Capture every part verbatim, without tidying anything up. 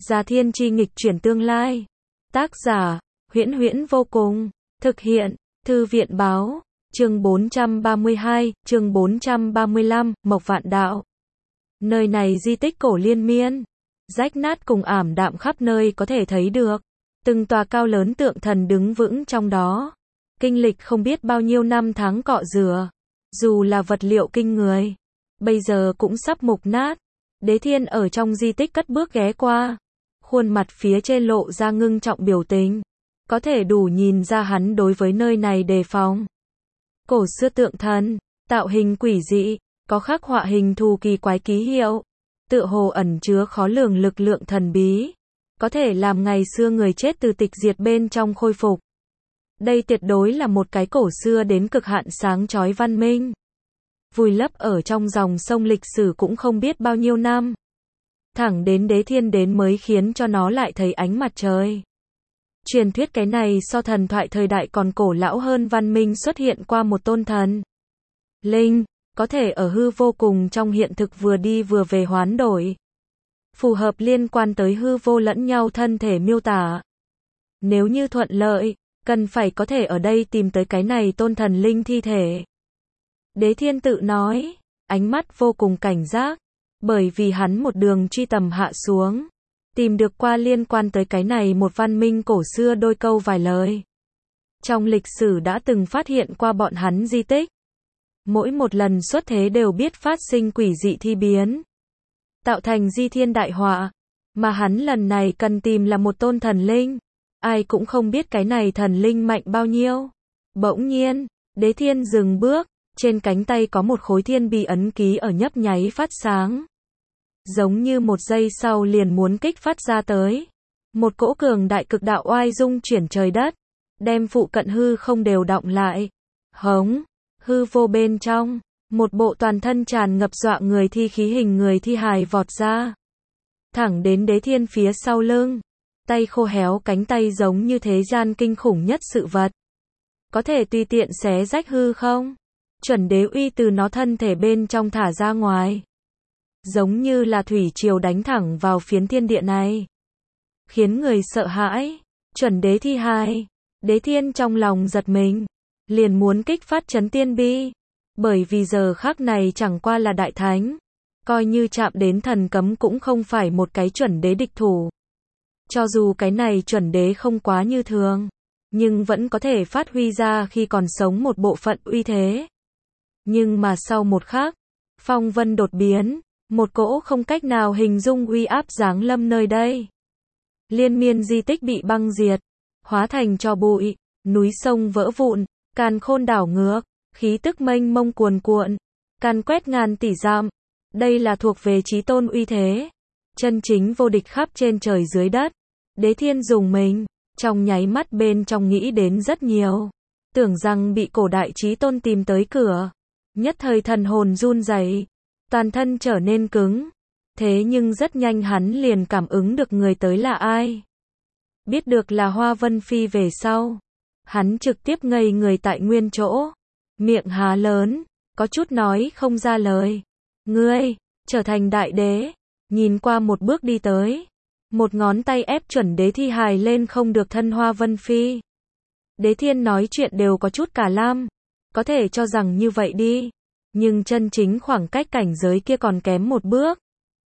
Gia Thiên Chi nghịch chuyển tương lai. Tác giả, Huyễn Huyễn vô cùng. Thực hiện, Thư viện báo. Chương bốn trăm ba mươi hai, chương bốn trăm ba mươi lăm, Mộc Vạn Đạo. Nơi này di tích cổ liên miên, rách nát cùng ảm đạm khắp nơi có thể thấy được. Từng tòa cao lớn tượng thần đứng vững trong đó. Kinh lịch không biết bao nhiêu năm tháng cọ rửa. Dù là vật liệu kinh người, bây giờ cũng sắp mục nát. Đế Thiên ở trong di tích cất bước ghé qua. Khuôn mặt phía trên lộ ra ngưng trọng biểu tình. Có thể đủ nhìn ra hắn đối với nơi này đề phòng. Cổ xưa tượng thần, tạo hình quỷ dị, có khắc họa hình thù kỳ quái ký hiệu. Tựa hồ ẩn chứa khó lường lực lượng thần bí. Có thể làm ngày xưa người chết từ tịch diệt bên trong khôi phục. Đây tuyệt đối là một cái cổ xưa đến cực hạn sáng chói văn minh. Vùi lấp ở trong dòng sông lịch sử cũng không biết bao nhiêu năm. Thẳng đến Đế Thiên đến mới khiến cho nó lại thấy ánh mặt trời. Truyền thuyết cái này so thần thoại thời đại còn cổ lão hơn văn minh xuất hiện qua một tôn thần linh, có thể ở hư vô cùng trong hiện thực vừa đi vừa về hoán đổi. Phù hợp liên quan tới hư vô lẫn nhau thân thể miêu tả. Nếu như thuận lợi, cần phải có thể ở đây tìm tới cái này tôn thần linh thi thể. Đế Thiên tự nói, ánh mắt vô cùng cảnh giác, bởi vì hắn một đường truy tầm hạ xuống, tìm được qua liên quan tới cái này một văn minh cổ xưa đôi câu vài lời. Trong lịch sử đã từng phát hiện qua bọn hắn di tích. Mỗi một lần xuất thế đều biết phát sinh quỷ dị thi biến, tạo thành di thiên đại họa, mà hắn lần này cần tìm là một tôn thần linh. Ai cũng không biết cái này thần linh mạnh bao nhiêu. Bỗng nhiên, Đế Thiên dừng bước, trên cánh tay có một khối thiên bì ấn ký ở nhấp nháy phát sáng. Giống như một giây sau liền muốn kích phát ra tới. Một cỗ cường đại cực đạo oai dung chuyển trời đất, đem phụ cận hư không đều động lại. Hống, hư vô bên trong, một bộ toàn thân tràn ngập dọa người thi khí hình người thi hài vọt ra. Thẳng đến Đế Thiên phía sau lưng. Tay khô héo cánh tay giống như thế gian kinh khủng nhất sự vật. Có thể tùy tiện xé rách hư không? Chuẩn đế uy từ nó thân thể bên trong thả ra ngoài. Giống như là thủy triều đánh thẳng vào phiến thiên địa này. Khiến người sợ hãi. Chuẩn đế thi hài. Đế Thiên trong lòng giật mình. Liền muốn kích phát chấn tiên bi. Bởi vì giờ khắc này chẳng qua là đại thánh. Coi như chạm đến thần cấm cũng không phải một cái chuẩn đế địch thủ. Cho dù cái này chuẩn đế không quá như thường, nhưng vẫn có thể phát huy ra khi còn sống một bộ phận uy thế. Nhưng mà sau một khắc, phong vân đột biến, một cỗ không cách nào hình dung uy áp giáng lâm nơi đây. Liên miên di tích bị băng diệt, hóa thành tro bụi, núi sông vỡ vụn, càn khôn đảo ngược, khí tức mênh mông cuồn cuộn, càn quét ngàn tỷ dặm. Đây là thuộc về chí tôn uy thế. Chân chính vô địch khắp trên trời dưới đất. Đế Thiên dùng mình, trong nháy mắt bên trong nghĩ đến rất nhiều. Tưởng rằng bị cổ đại chí tôn tìm tới cửa. Nhất thời thần hồn run rẩy, toàn thân trở nên cứng. Thế nhưng rất nhanh hắn liền cảm ứng được người tới là ai. Biết được là Hoa Vân Phi về sau. Hắn trực tiếp ngây người tại nguyên chỗ. Miệng há lớn, có chút nói không ra lời. Ngươi, trở thành đại đế. Nhìn qua một bước đi tới. Một ngón tay ép chuẩn đế thi hài lên không được thân Hoa Vân Phi. Đế Thiên nói chuyện đều có chút cả lam. Có thể cho rằng như vậy đi. Nhưng chân chính khoảng cách cảnh giới kia còn kém một bước.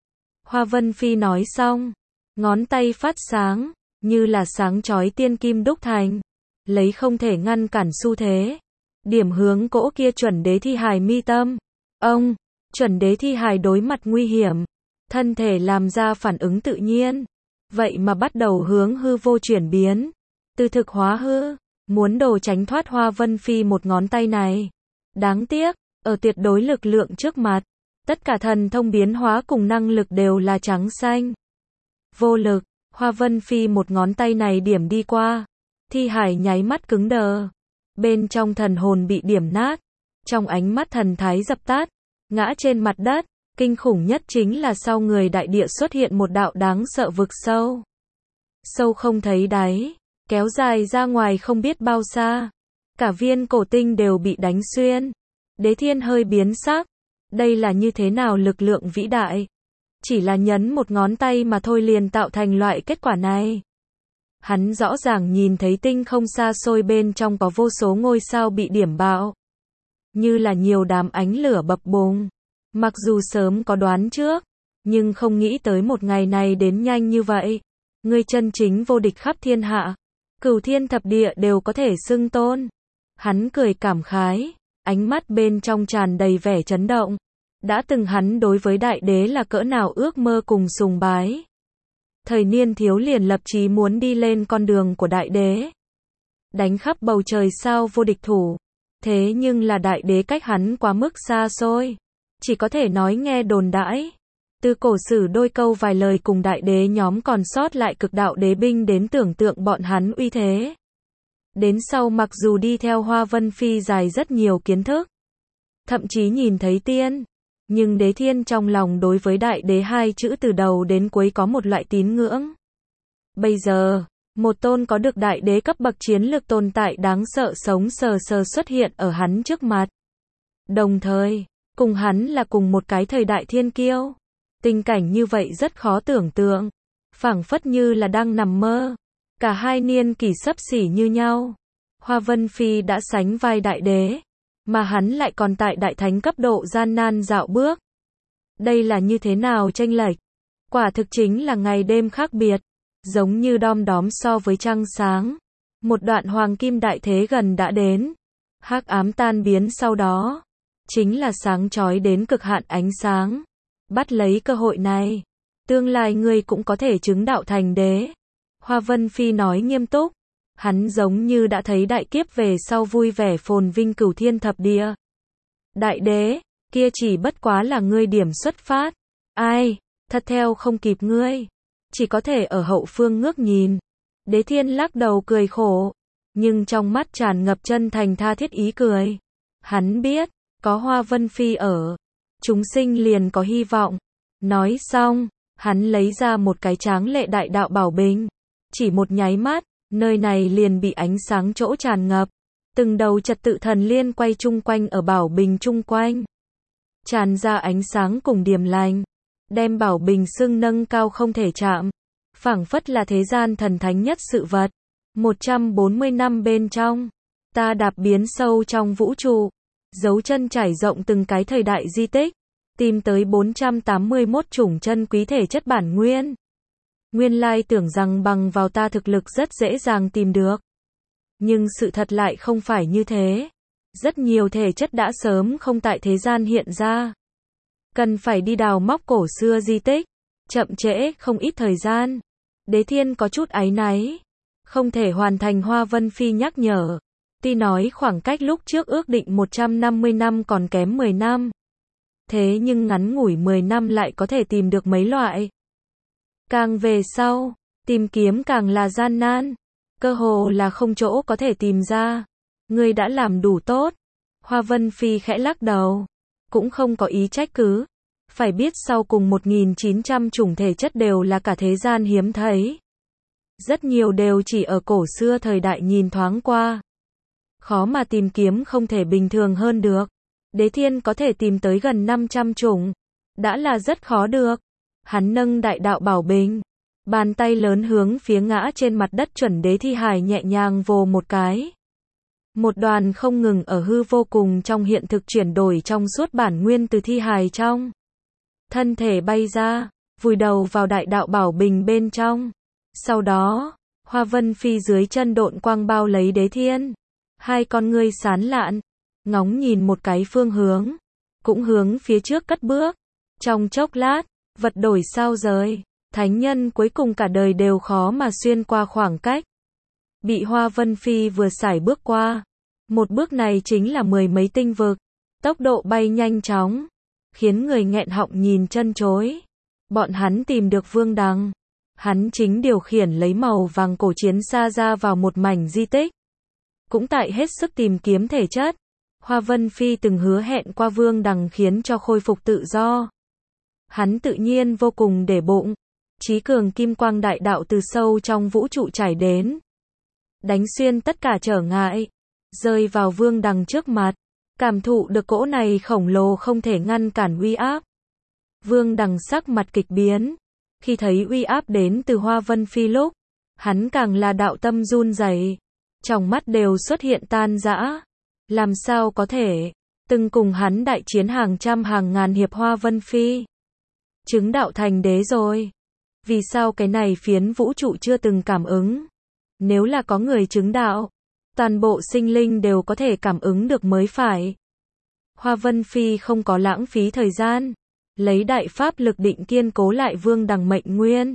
Hoa Vân Phi nói xong. Ngón tay phát sáng. Như là sáng chói tiên kim đúc thành. Lấy không thể ngăn cản xu thế. Điểm hướng cỗ kia chuẩn đế thi hài mi tâm. Ông, chuẩn đế thi hài đối mặt nguy hiểm. Thân thể làm ra phản ứng tự nhiên. Vậy mà bắt đầu hướng hư vô chuyển biến. Từ thực hóa hư. Muốn đồ tránh thoát Hoa Vân Phi một ngón tay này. Đáng tiếc, ở tuyệt đối lực lượng trước mặt. Tất cả thần thông biến hóa cùng năng lực đều là trắng xanh. Vô lực, Hoa Vân Phi một ngón tay này điểm đi qua. Thi hải nháy mắt cứng đờ. Bên trong thần hồn bị điểm nát. Trong ánh mắt thần thái dập tắt. Ngã trên mặt đất. Kinh khủng nhất chính là sau người đại địa xuất hiện một đạo đáng sợ vực sâu. Sâu không thấy đáy, kéo dài ra ngoài không biết bao xa. Cả viên cổ tinh đều bị đánh xuyên. Đế Thiên hơi biến sắc. Đây là như thế nào lực lượng vĩ đại? chỉ là nhấn một ngón tay mà thôi liền tạo thành loại kết quả này. Hắn rõ ràng nhìn thấy tinh không xa xôi bên trong có vô số ngôi sao bị điểm bạo, như là nhiều đám ánh lửa bập bùng. Mặc dù sớm có đoán trước, nhưng không nghĩ tới một ngày này đến nhanh như vậy. Ngươi chân chính vô địch khắp thiên hạ, cửu thiên thập địa đều có thể xưng tôn. Hắn cười cảm khái, ánh mắt bên trong tràn đầy vẻ chấn động. Đã từng hắn đối với đại đế là cỡ nào ước mơ cùng sùng bái. Thời niên thiếu liền lập chí muốn đi lên con đường của đại đế, đánh khắp bầu trời sao vô địch thủ. Thế nhưng là đại đế cách hắn quá mức xa xôi, chỉ có thể nói nghe đồn đãi. Từ cổ sử đôi câu vài lời cùng đại đế nhóm còn sót lại cực đạo đế binh đến tưởng tượng bọn hắn uy thế. Đến sau mặc dù đi theo Hoa Vân Phi dài rất nhiều kiến thức, thậm chí nhìn thấy tiên, nhưng đế thiên trong lòng đối với đại đế hai chữ từ đầu đến cuối có một loại tín ngưỡng. Bây giờ, một tôn có được đại đế cấp bậc chiến lược tồn tại đáng sợ sống sờ sờ xuất hiện ở hắn trước mặt. Đồng thời, cùng hắn là cùng một cái thời đại thiên kiêu. Tình cảnh như vậy rất khó tưởng tượng, phảng phất như là đang nằm mơ. Cả hai niên kỷ xấp xỉ như nhau. Hoa Vân Phi đã sánh vai đại đế, mà hắn lại còn tại đại thánh cấp độ gian nan dạo bước. Đây là như thế nào chênh lệch? Quả thực chính là ngày đêm khác biệt, giống như đom đóm so với trăng sáng. Một đoạn hoàng kim đại thế gần đã đến, hắc ám tan biến sau đó, chính là sáng chói đến cực hạn ánh sáng. Bắt lấy cơ hội này, tương lai ngươi cũng có thể chứng đạo thành đế. Hoa Vân Phi nói nghiêm túc, hắn giống như đã thấy đại kiếp về sau vui vẻ phồn vinh cửu thiên thập địa. Đại đế, kia chỉ bất quá là ngươi điểm xuất phát. Ai, thật theo không kịp ngươi. Chỉ có thể ở hậu phương ngước nhìn. Đế thiên lắc đầu cười khổ, nhưng trong mắt tràn ngập chân thành tha thiết ý cười. Hắn biết, có Hoa Vân Phi ở, chúng sinh liền có hy vọng. Nói xong, hắn lấy ra một cái tráng lệ đại đạo bảo bình. Chỉ một nháy mắt, nơi này liền bị ánh sáng chỗ tràn ngập. Từng đầu trật tự thần liên quay chung quanh ở bảo bình chung quanh. Tràn ra ánh sáng cùng điềm lành. Đem bảo bình xưng nâng cao không thể chạm. Phảng phất là thế gian thần thánh nhất sự vật. một trăm bốn mươi năm bên trong, ta đạp biến sâu trong vũ trụ. Dấu chân trải rộng từng cái thời đại di tích. Tìm tới bốn trăm tám mươi mốt chủng chân quý thể chất bản nguyên. Nguyên lai tưởng rằng bằng vào ta thực lực rất dễ dàng tìm được. Nhưng sự thật lại không phải như thế. Rất nhiều thể chất đã sớm không tại thế gian hiện ra. Cần phải đi đào móc cổ xưa di tích. Chậm trễ không ít thời gian. Đế thiên có chút áy náy. Không thể hoàn thành Hoa Vân Phi nhắc nhở. Tuy nói khoảng cách lúc trước ước định một trăm năm mươi năm còn kém mười năm. Thế nhưng ngắn ngủi mười năm lại có thể tìm được mấy loại. Càng về sau, tìm kiếm càng là gian nan. Cơ hồ là không chỗ có thể tìm ra. Ngươi đã làm đủ tốt. Hoa Vân Phi khẽ lắc đầu. Cũng không có ý trách cứ. Phải biết sau cùng một nghìn chín trăm chủng thể chất đều là cả thế gian hiếm thấy. Rất nhiều đều chỉ ở cổ xưa thời đại nhìn thoáng qua. Khó mà tìm kiếm không thể bình thường hơn được. Đế thiên có thể tìm tới gần năm trăm chủng. Đã là rất khó được. Hắn nâng đại đạo bảo bình. Bàn tay lớn hướng phía ngã trên mặt đất chuẩn đế thi hài nhẹ nhàng vồ một cái. Một đoàn không ngừng ở hư vô cùng trong hiện thực chuyển đổi trong suốt bản nguyên từ thi hài trong. Thân thể bay ra, vùi đầu vào đại đạo bảo bình bên trong. Sau đó, Hoa Vân Phi dưới chân độn quang bao lấy đế thiên. Hai con ngươi sán lạn, ngóng nhìn một cái phương hướng. Cũng hướng phía trước cất bước. Trong chốc lát, vật đổi sao rời. Thánh nhân cuối cùng cả đời đều khó mà xuyên qua khoảng cách. Bị Hoa Vân Phi vừa sải bước qua. Một bước này chính là mười mấy tinh vực. Tốc độ bay nhanh chóng. Khiến người nghẹn họng nhìn chân chối. Bọn hắn tìm được Vương Đằng. Hắn chính điều khiển lấy màu vàng cổ chiến xa ra vào một mảnh di tích. Cũng tại hết sức tìm kiếm thể chất. Hoa Vân Phi từng hứa hẹn qua Vương Đằng khiến cho khôi phục tự do. Hắn tự nhiên vô cùng để bụng. Chí cường kim quang đại đạo từ sâu trong vũ trụ trải đến. Đánh xuyên tất cả trở ngại. Rơi vào Vương Đằng trước mặt. Cảm thụ được cỗ này khổng lồ không thể ngăn cản uy áp. Vương Đằng sắc mặt kịch biến. Khi thấy uy áp đến từ Hoa Vân Phi lúc, hắn càng là đạo tâm run rẩy, trong mắt đều xuất hiện tan rã. Làm sao có thể, từng cùng hắn đại chiến hàng trăm hàng ngàn hiệp Hoa Vân Phi. Chứng đạo thành đế rồi. Vì sao cái này phiến vũ trụ chưa từng cảm ứng? Nếu là có người chứng đạo, toàn bộ sinh linh đều có thể cảm ứng được mới phải. Hoa Vân Phi không có lãng phí thời gian, lấy đại pháp lực định kiên cố lại Vương Đằng mệnh nguyên,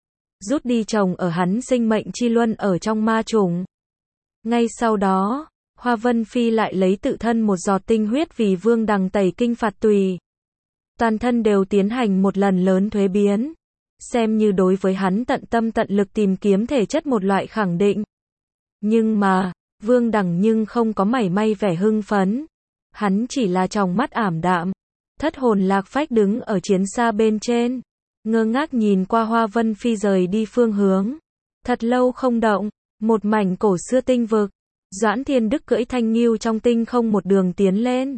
rút đi chồng ở hắn sinh mệnh chi luân ở trong ma trùng. Ngay sau đó, Hoa Vân Phi lại lấy tự thân một giọt tinh huyết vì Vương Đằng tẩy kinh phạt tùy. Toàn thân đều tiến hành một lần lớn thuế biến, xem như đối với hắn tận tâm tận lực tìm kiếm thể chất một loại khẳng định. Nhưng mà, Vương Đằng nhưng không có mảy may vẻ hưng phấn. Hắn chỉ là trong mắt ảm đạm, thất hồn lạc phách đứng ở chiến xa bên trên, ngơ ngác nhìn qua Hoa Vân Phi rời đi phương hướng. Thật lâu không động, một mảnh cổ xưa tinh vực, Doãn Thiên Đức cưỡi thanh ngưu trong tinh không một đường tiến lên.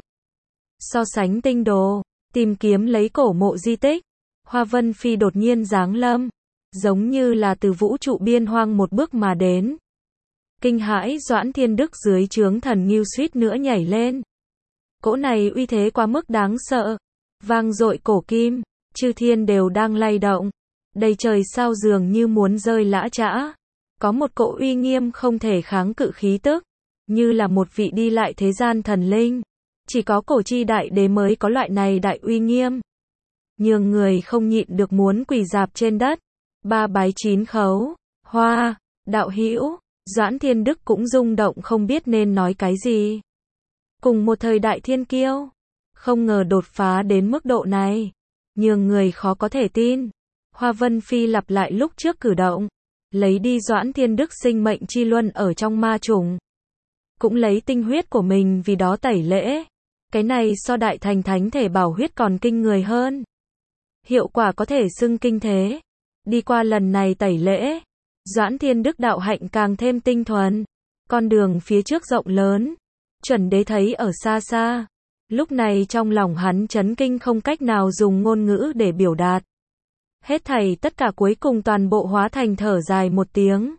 So sánh tinh đồ, tìm kiếm lấy cổ mộ di tích, Hoa Vân Phi đột nhiên giáng lâm, giống như là từ vũ trụ biên hoang một bước mà đến. Kinh hãi Doãn Thiên Đức dưới trướng thần ngưu suýt nữa nhảy lên. Cỗ này uy thế quá mức đáng sợ, vang dội cổ kim, chư thiên đều đang lay động, đầy trời sao dường như muốn rơi lã chã. Có một cỗ uy nghiêm không thể kháng cự khí tức, như là một vị đi lại thế gian thần linh. Chỉ có cổ chi đại đế mới có loại này đại uy nghiêm. Nhường người không nhịn được muốn quỳ dạp trên đất, ba bái chín khấu. Hoa, đạo hữu, Doãn Thiên Đức cũng rung động không biết nên nói cái gì. Cùng một thời đại thiên kiêu, không ngờ đột phá đến mức độ này, nhường người khó có thể tin. Hoa Vân Phi lặp lại lúc trước cử động, lấy đi Doãn Thiên Đức sinh mệnh chi luân ở trong ma trùng, cũng lấy tinh huyết của mình vì đó tẩy lễ. Cái này so đại thành thánh thể bảo huyết còn kinh người hơn. Hiệu quả có thể xưng kinh thế. Đi qua lần này tẩy lễ, Doãn Thiên Đức đạo hạnh càng thêm tinh thuần, con đường phía trước rộng lớn. Chuẩn đế thấy ở xa xa, lúc này trong lòng hắn chấn kinh không cách nào dùng ngôn ngữ để biểu đạt. Hết thảy tất cả cuối cùng toàn bộ hóa thành thở dài một tiếng.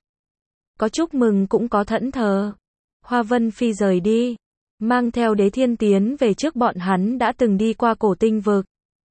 Có chúc mừng cũng có thẫn thờ. Hoa Vân Phi rời đi, mang theo Đế Thiên tiến về trước bọn hắn đã từng đi qua cổ tinh vực.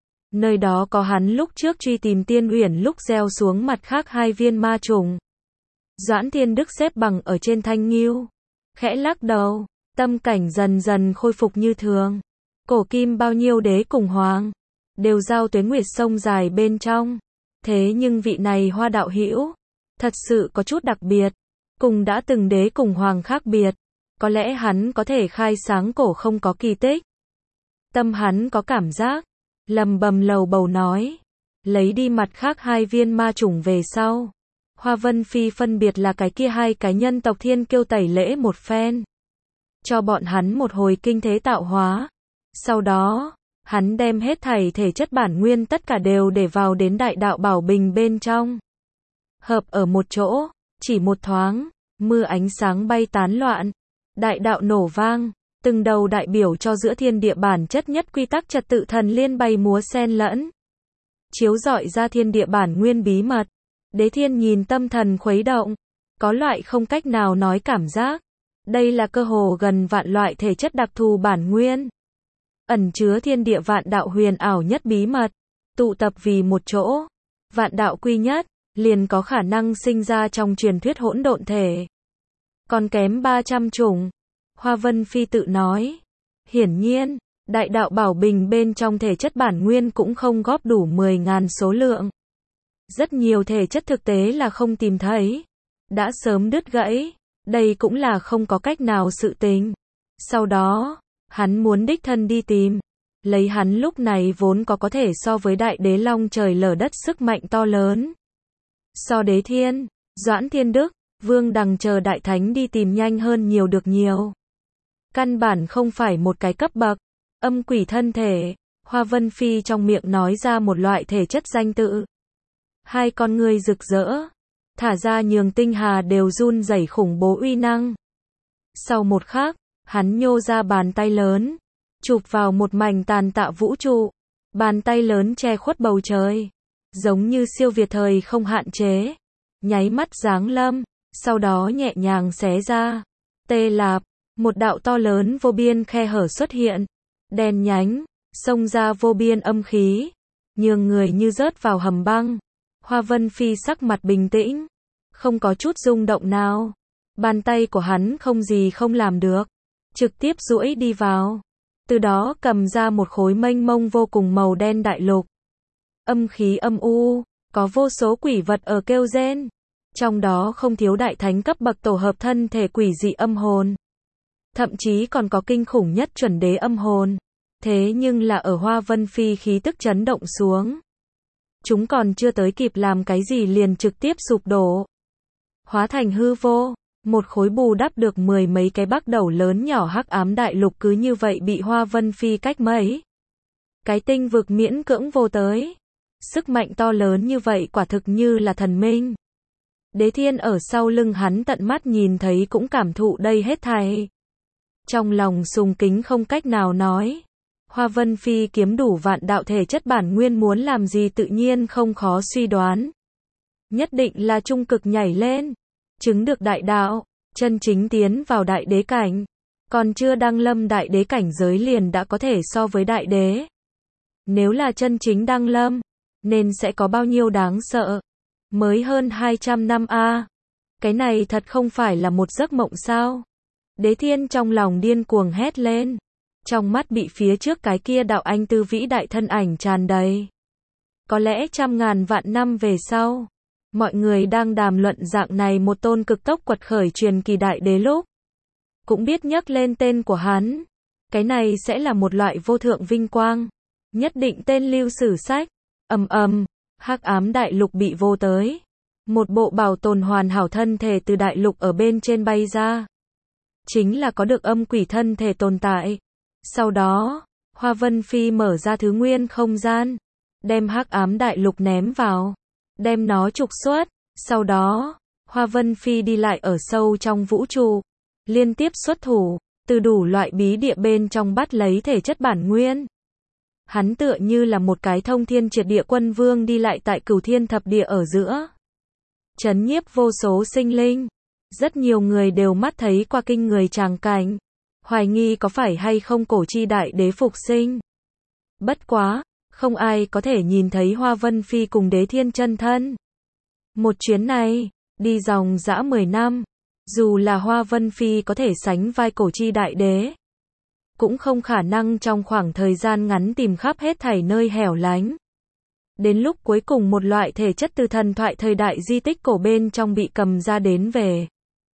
Nơi đó có hắn lúc trước truy tìm Tiên Uyển lúc gieo xuống mặt khác hai viên ma trùng. Doãn Thiên Đức xếp bằng ở trên thanh ngưu, khẽ lắc đầu, tâm cảnh dần dần khôi phục như thường. Cổ kim bao nhiêu đế cùng hoàng, đều giao tuế nguyệt sông dài bên trong. Thế nhưng vị này Hoa đạo hữu, thật sự có chút đặc biệt, cùng đã từng đế cùng hoàng khác biệt. Có lẽ hắn có thể khai sáng cổ không có kỳ tích. Tâm hắn có cảm giác, lầm bầm lầu bầu nói, lấy đi mặt khác hai viên ma trùng về sau. Hoa Vân Phi phân biệt là cái kia hai cái nhân tộc thiên kiêu tẩy lễ một phen, cho bọn hắn một hồi kinh thế tạo hóa. Sau đó, hắn đem hết thảy thể chất bản nguyên tất cả đều để vào đến đại đạo bảo bình bên trong. Hợp ở một chỗ, chỉ một thoáng, mưa ánh sáng bay tán loạn, đại đạo nổ vang, từng đầu đại biểu cho giữa thiên địa bản chất nhất quy tắc trật tự thần liên bay múa xen lẫn, chiếu rọi ra thiên địa bản nguyên bí mật. Đế Thiên nhìn tâm thần khuấy động, có loại không cách nào nói cảm giác. Đây là cơ hồ gần vạn loại thể chất đặc thù bản nguyên, ẩn chứa thiên địa vạn đạo huyền ảo nhất bí mật, tụ tập vì một chỗ, vạn đạo quy nhất, liền có khả năng sinh ra trong truyền thuyết hỗn độn thể. Còn kém ba trăm chủng, Hoa Vân Phi tự nói. Hiển nhiên, đại đạo bảo bình bên trong thể chất bản nguyên cũng không góp đủ mười ngàn số lượng. Rất nhiều thể chất thực tế là không tìm thấy, đã sớm đứt gãy, đây cũng là không có cách nào sự tình. Sau đó, hắn muốn đích thân đi tìm, lấy hắn lúc này vốn có có thể so với đại đế long trời lở đất sức mạnh to lớn. So Đế Thiên, Doãn Thiên Đức, Vương Đằng chờ đại thánh đi tìm nhanh hơn nhiều được nhiều. Căn bản không phải một cái cấp bậc. Âm quỷ thân thể, Hoa Vân Phi trong miệng nói ra một loại thể chất danh tự. Hai con ngươi rực rỡ, thả ra nhường tinh hà đều run rẩy khủng bố uy năng. Sau một khắc, hắn nhô ra bàn tay lớn, chụp vào một mảnh tàn tạ vũ trụ. Bàn tay lớn che khuất bầu trời, giống như siêu việt thời không hạn chế, nháy mắt giáng lâm, sau đó nhẹ nhàng xé ra. Tê lạp, một đạo to lớn vô biên khe hở xuất hiện, đen nhánh, xông ra vô biên âm khí, nhường người như rớt vào hầm băng. Hoa Vân Phi sắc mặt bình tĩnh, không có chút rung động nào. Bàn tay của hắn không gì không làm được, trực tiếp duỗi đi vào, từ đó cầm ra một khối mênh mông vô cùng màu đen đại lục. Âm khí âm u, có vô số quỷ vật ở kêu rên, trong đó không thiếu đại thánh cấp bậc tổ hợp thân thể quỷ dị âm hồn. Thậm chí còn có kinh khủng nhất chuẩn đế âm hồn. Thế nhưng là ở Hoa Vân Phi khí tức chấn động xuống, chúng còn chưa tới kịp làm cái gì liền trực tiếp sụp đổ, hóa thành hư vô. Một khối bù đắp được mười mấy cái bắc đầu lớn nhỏ hắc ám đại lục cứ như vậy bị Hoa Vân Phi cách mấy cái tinh vực miễn cưỡng vô tới. Sức mạnh to lớn như vậy quả thực như là thần minh. Đế Thiên ở sau lưng hắn tận mắt nhìn thấy cũng cảm thụ đây hết thảy, trong lòng sùng kính không cách nào nói. Hoa Vân Phi kiếm đủ vạn đạo thể chất bản nguyên muốn làm gì tự nhiên không khó suy đoán. Nhất định là trung cực nhảy lên, chứng được đại đạo, chân chính tiến vào đại đế cảnh. Còn chưa đăng lâm đại đế cảnh giới liền đã có thể so với đại đế. Nếu là chân chính đăng lâm, nên sẽ có bao nhiêu đáng sợ. Mới hơn hai trăm năm a à. Cái này thật không phải là một giấc mộng sao? Đế Thiên trong lòng điên cuồng hét lên. Trong mắt bị phía trước cái kia đạo anh tư vĩ đại thân ảnh tràn đầy. Có lẽ trăm ngàn vạn năm về sau, mọi người đang đàm luận dạng này một tôn cực tốc quật khởi truyền kỳ đại đế lúc, cũng biết nhắc lên tên của hắn. Cái này sẽ là một loại vô thượng vinh quang, nhất định tên lưu sử sách. Ầm ầm, hắc ám đại lục bị vô tới. Một bộ bảo tồn hoàn hảo thân thể từ đại lục ở bên trên bay ra. Chính là có được âm quỷ thân thể tồn tại. Sau đó, Hoa Vân Phi mở ra thứ nguyên không gian, đem hắc ám đại lục ném vào, đem nó trục xuất. Sau đó, Hoa Vân Phi đi lại ở sâu trong vũ trụ, liên tiếp xuất thủ, từ đủ loại bí địa bên trong bắt lấy thể chất bản nguyên. Hắn tựa như là một cái thông thiên triệt địa quân vương đi lại tại cửu thiên thập địa ở giữa, trấn nhiếp vô số sinh linh. Rất nhiều người đều mắt thấy qua kinh người tràng cảnh, hoài nghi có phải hay không cổ chi đại đế phục sinh. Bất quá, không ai có thể nhìn thấy Hoa Vân Phi cùng Đế Thiên chân thân. Một chuyến này, đi dòng dã mười năm, dù là Hoa Vân Phi có thể sánh vai cổ chi đại đế, cũng không khả năng trong khoảng thời gian ngắn tìm khắp hết thảy nơi hẻo lánh. Đến lúc cuối cùng một loại thể chất từ thần thoại thời đại di tích cổ bên trong bị cầm ra đến về.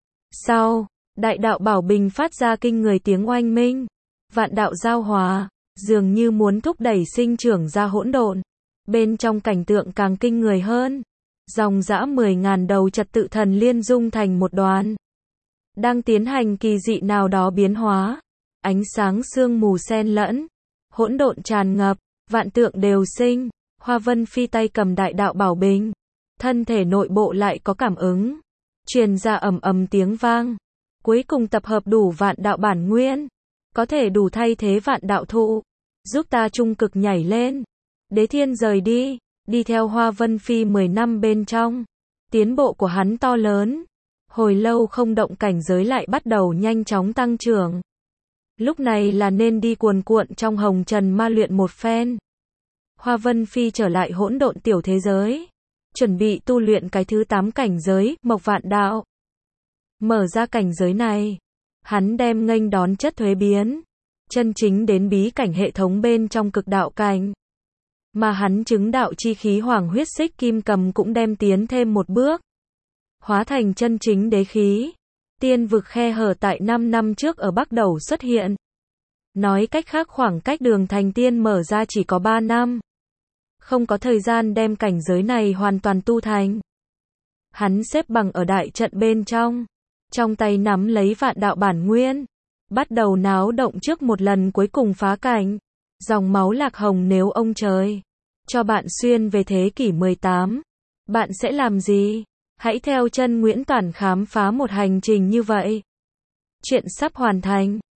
Sau, đại đạo bảo bình phát ra kinh người tiếng oanh minh, vạn đạo giao hòa, dường như muốn thúc đẩy sinh trưởng ra hỗn độn. Bên trong cảnh tượng càng kinh người hơn, dòng dã mười ngàn đầu trật tự thần liên dung thành một đoàn, đang tiến hành kỳ dị nào đó biến hóa. Ánh sáng sương mù xen lẫn, hỗn độn tràn ngập, vạn tượng đều sinh. Hoa Vân Phi tay cầm đại đạo bảo bình, thân thể nội bộ lại có cảm ứng, truyền ra ầm ầm tiếng vang. Cuối cùng tập hợp đủ vạn đạo bản nguyên, có thể đủ thay thế vạn đạo thụ, giúp ta trung cực nhảy lên. Đế Thiên rời đi, đi theo Hoa Vân Phi mười năm bên trong, tiến bộ của hắn to lớn. Hồi lâu không động cảnh giới lại bắt đầu nhanh chóng tăng trưởng. Lúc này là nên đi cuồn cuộn trong hồng trần ma luyện một phen. Hoa Vân Phi trở lại hỗn độn tiểu thế giới, chuẩn bị tu luyện cái thứ tám cảnh giới, Mộc Vạn Đạo. Mở ra cảnh giới này, hắn đem nghênh đón chất thuế biến, chân chính đến bí cảnh hệ thống bên trong cực đạo cảnh. Mà hắn chứng đạo chi khí hoàng huyết xích kim cầm cũng đem tiến thêm một bước, hóa thành chân chính đế khí. Tiên vực khe hở tại năm năm trước ở Bắc Đầu xuất hiện. Nói cách khác khoảng cách đường thành tiên mở ra chỉ có ba năm. Không có thời gian đem cảnh giới này hoàn toàn tu thành. Hắn xếp bằng ở đại trận bên trong, trong tay nắm lấy vạn đạo bản nguyên, bắt đầu náo động trước một lần cuối cùng phá cảnh. Dòng máu lạc hồng, nếu ông trời cho bạn xuyên về thế kỷ mười tám, bạn sẽ làm gì? Hãy theo chân Nguyễn Toản khám phá một hành trình như vậy. Chuyện sắp hoàn thành.